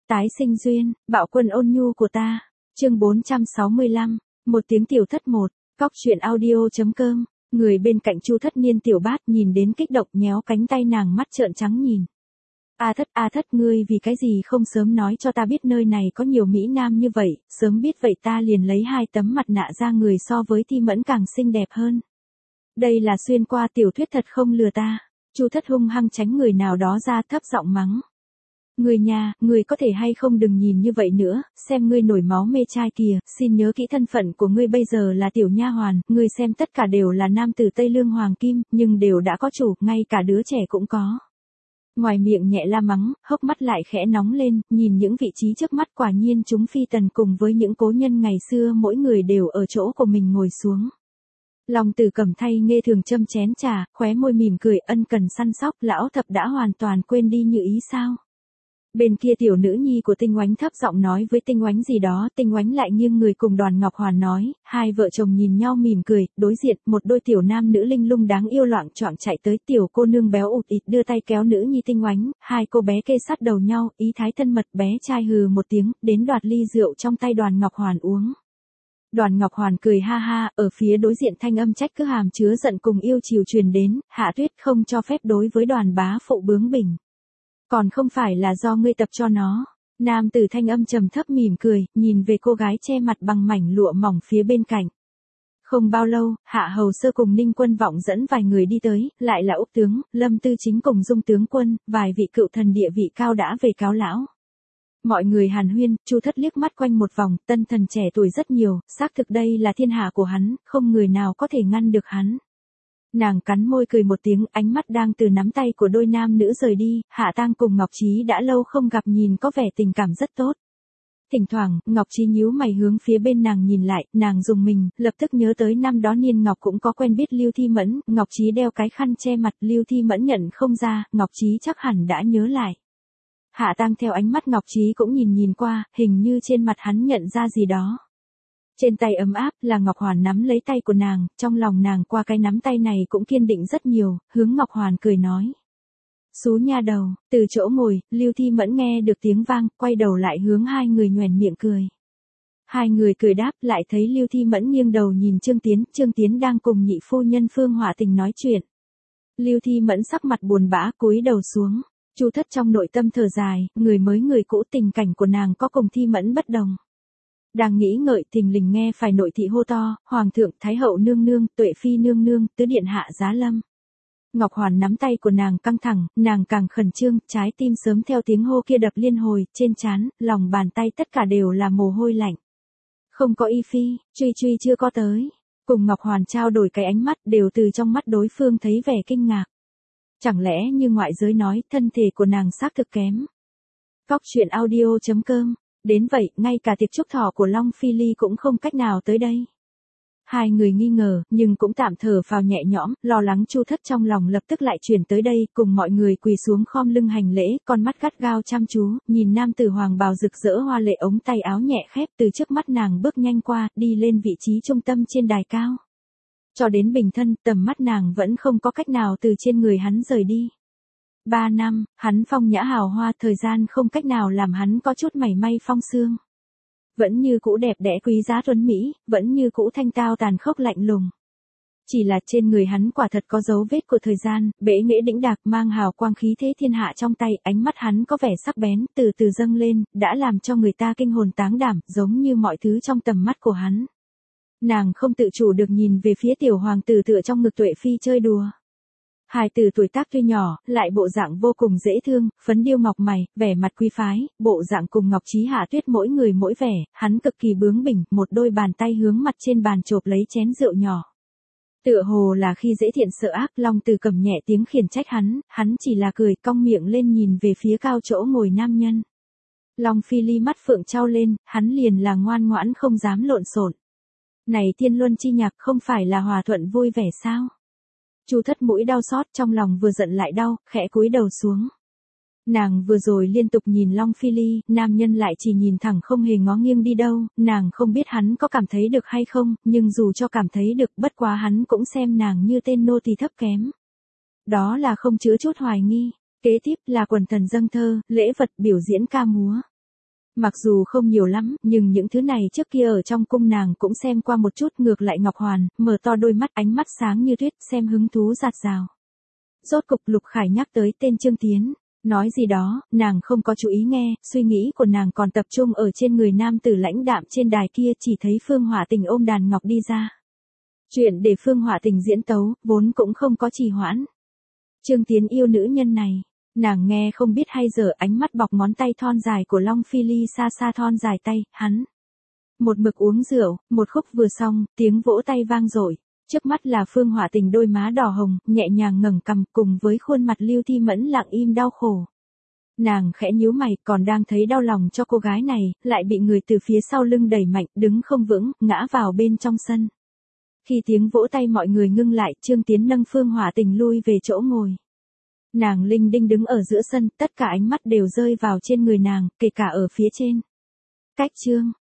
Tái sinh duyên, bạo quân ôn nhu của ta. Chương 465, một tiếng tiểu thất một, Cóc truyện audio.com. Người bên cạnh Chu Thất Niên tiểu bát nhìn đến kích động nhéo cánh tay nàng mắt trợn trắng nhìn. A thất ngươi vì cái gì không sớm nói cho ta biết nơi này có nhiều mỹ nam như vậy, sớm biết vậy ta liền lấy 2 tấm mặt nạ ra người so với Thi Mẫn càng xinh đẹp hơn. Đây là xuyên qua tiểu thuyết thật không lừa ta. Chu Thất hung hăng tránh người nào đó ra thấp giọng mắng. Người nhà, người có thể hay không đừng nhìn như vậy nữa, xem ngươi nổi máu mê trai kìa, xin nhớ kỹ thân phận của ngươi bây giờ là tiểu nha hoàn, ngươi xem tất cả đều là nam tử Tây Lương hoàng kim, nhưng đều đã có chủ, ngay cả đứa trẻ cũng có. Ngoài miệng nhẹ la mắng, hốc mắt lại khẽ nóng lên, nhìn những vị trí trước mắt quả nhiên chúng phi tần cùng với những cố nhân ngày xưa mỗi người đều ở chỗ của mình ngồi xuống. Long Tử cầm thay nghe thường châm chén trà, khóe môi mỉm cười ân cần săn sóc, lão thập đã hoàn toàn quên đi như ý sao. Bên kia tiểu nữ nhi của Tinh Oánh thấp giọng nói với Tinh Oánh gì đó, Tinh Oánh lại nghiêng người cùng Đoàn Ngọc Hoàn nói, hai vợ chồng nhìn nhau mỉm cười, đối diện, một đôi tiểu nam nữ linh lung đáng yêu loạng choạng chạy tới, tiểu cô nương béo ụt ịt đưa tay kéo nữ nhi Tinh Oánh, hai cô bé kê sát đầu nhau, ý thái thân mật, bé trai hừ một tiếng, đến đoạt ly rượu trong tay Đoàn Ngọc Hoàn uống. Đoàn Ngọc Hoàn cười ha ha, ở phía đối diện thanh âm trách cứ hàm chứa giận cùng yêu chiều truyền đến, Hạ Tuyết không cho phép đối với Đoàn bá phụ bướng bỉnh. Còn không phải là do ngươi tập cho nó. Nam tử thanh âm trầm thấp mỉm cười, nhìn về cô gái che mặt bằng mảnh lụa mỏng phía bên cạnh. Không bao lâu, Hạ Hầu Sơ cùng Ninh Quân Vọng dẫn vài người đi tới, lại là Úc tướng, Lâm Tư Chính cùng Dung tướng quân, vài vị cựu thần địa vị cao đã về cáo lão. Mọi người hàn huyên, Chu Thất liếc mắt quanh một vòng, tân thần trẻ tuổi rất nhiều, xác thực đây là thiên hạ của hắn, không người nào có thể ngăn được hắn. Nàng cắn môi cười một tiếng, ánh mắt đang từ nắm tay của đôi nam nữ rời đi, Hạ Tang cùng Ngọc Trí đã lâu không gặp nhìn có vẻ tình cảm rất tốt. Thỉnh thoảng, Ngọc Trí nhíu mày hướng phía bên nàng nhìn lại, nàng dùng mình, lập tức nhớ tới năm đó Niên Ngọc cũng có quen biết Lưu Thi Mẫn, Ngọc Trí đeo cái khăn che mặt, Lưu Thi Mẫn nhận không ra, Ngọc Trí chắc hẳn đã nhớ lại. Hạ Tang theo ánh mắt Ngọc Trí cũng nhìn qua, hình như trên mặt hắn nhận ra gì đó. Trên tay ấm áp là Ngọc Hoàn nắm lấy tay của nàng, trong lòng nàng qua cái nắm tay này cũng kiên định rất nhiều, hướng Ngọc Hoàn cười nói. Xú nha đầu, từ chỗ ngồi, Lưu Thi Mẫn nghe được tiếng vang, quay đầu lại hướng hai người nhoẻn miệng cười. Hai người cười đáp lại thấy Lưu Thi Mẫn nghiêng đầu nhìn Trương Tiến đang cùng nhị phu nhân Phương Hỏa Tình nói chuyện. Lưu Thi Mẫn sắc mặt buồn bã cúi đầu xuống, Chu Thất trong nội tâm thở dài, người mới người cũ tình cảnh của nàng có cùng Thi Mẫn bất đồng. Đang nghĩ ngợi thình lình nghe phải nội thị hô to, Hoàng thượng, Thái hậu nương nương, Tuệ phi nương nương, tứ điện hạ giá lâm. Ngọc Hoàn nắm tay của nàng căng thẳng, nàng càng khẩn trương, trái tim sớm theo tiếng hô kia đập liên hồi, trên trán, lòng bàn tay tất cả đều là mồ hôi lạnh. Không có y phi, truy chưa có tới. Cùng Ngọc Hoàn trao đổi cái ánh mắt đều từ trong mắt đối phương thấy vẻ kinh ngạc. Chẳng lẽ như ngoại giới nói, thân thể của nàng xác thực kém. Cóc truyện audio.com. Đến vậy, ngay cả tiệc chúc thọ của Long Phi Ly cũng không cách nào tới đây. Hai người nghi ngờ, nhưng cũng tạm thở phào nhẹ nhõm, lo lắng Chu Thất trong lòng lập tức lại chuyển tới đây, cùng mọi người quỳ xuống khom lưng hành lễ, con mắt gắt gao chăm chú, nhìn nam tử hoàng bào rực rỡ hoa lệ ống tay áo nhẹ khép từ trước mắt nàng bước nhanh qua, đi lên vị trí trung tâm trên đài cao. Cho đến bình thân, tầm mắt nàng vẫn không có cách nào từ trên người hắn rời đi. 3 năm, hắn phong nhã hào hoa, thời gian không cách nào làm hắn có chút mảy may phong sương. Vẫn như cũ đẹp đẽ quý giá tuấn mỹ, vẫn như cũ thanh tao tàn khốc lạnh lùng. Chỉ là trên người hắn quả thật có dấu vết của thời gian, bệ nghệ đĩnh đạc mang hào quang khí thế thiên hạ trong tay, ánh mắt hắn có vẻ sắc bén, từ từ dâng lên, đã làm cho người ta kinh hồn táng đảm, giống như mọi thứ trong tầm mắt của hắn. Nàng không tự chủ được nhìn về phía tiểu hoàng tử tựa trong ngực Tuệ phi chơi đùa. Hài tử tuổi tác tuy nhỏ, lại bộ dạng vô cùng dễ thương, phấn điêu ngọc mày, vẻ mặt quý phái, bộ dạng cùng Ngọc Trí Hạ Tuyết mỗi người mỗi vẻ, hắn cực kỳ bướng bỉnh, một đôi bàn tay hướng mặt trên bàn chộp lấy chén rượu nhỏ. Tựa hồ là khi dễ thiện sợ ác, Long Tử cầm nhẹ tiếng khiển trách hắn chỉ là cười cong miệng lên nhìn về phía cao chỗ ngồi nam nhân. Long Phi Ly mắt phượng trao lên, hắn liền là ngoan ngoãn không dám lộn xộn. Này thiên luân chi nhạc không phải là hòa thuận vui vẻ sao? Chu Thất mũi đau xót trong lòng vừa giận lại đau, khẽ cúi đầu xuống. Nàng vừa rồi liên tục nhìn Long Phi Ly, nam nhân lại chỉ nhìn thẳng không hề ngó nghiêng đi đâu, nàng không biết hắn có cảm thấy được hay không, nhưng dù cho cảm thấy được, bất quá hắn cũng xem nàng như tên nô tỳ thấp kém. Đó là không chứa chút hoài nghi. Kế tiếp là quần thần dâng thơ, lễ vật biểu diễn ca múa. Mặc dù không nhiều lắm, nhưng những thứ này trước kia ở trong cung nàng cũng xem qua một chút. Ngược lại Ngọc Hoàn, mở to đôi mắt, ánh mắt sáng như tuyết, xem hứng thú rạt rào. Rốt cục Lục Khải nhắc tới tên Trương Tiến. Nói gì đó, nàng không có chú ý nghe, suy nghĩ của nàng còn tập trung ở trên người nam tử lãnh đạm trên đài kia. Chỉ thấy Phương Hỏa Tình ôm đàn ngọc đi ra. Chuyện để Phương Hỏa Tình diễn tấu, vốn cũng không có trì hoãn. Trương Tiến yêu nữ nhân này. Nàng nghe không biết hay dở, ánh mắt bọc ngón tay thon dài của Long Phi Ly xa xa thon dài tay, hắn. Một mực uống rượu, một khúc vừa xong, tiếng vỗ tay vang dội. Trước mắt là Phương Hỏa Tình đôi má đỏ hồng, nhẹ nhàng ngẩng cằm cùng với khuôn mặt Lưu Thi Mẫn lặng im đau khổ. Nàng khẽ nhíu mày, còn đang thấy đau lòng cho cô gái này, lại bị người từ phía sau lưng đẩy mạnh, đứng không vững, ngã vào bên trong sân. Khi tiếng vỗ tay mọi người ngưng lại, Trương Tiến nâng Phương Hỏa Tình lui về chỗ ngồi. Nàng linh đinh đứng ở giữa sân, tất cả ánh mắt đều rơi vào trên người nàng, kể cả ở phía trên. Cách Trương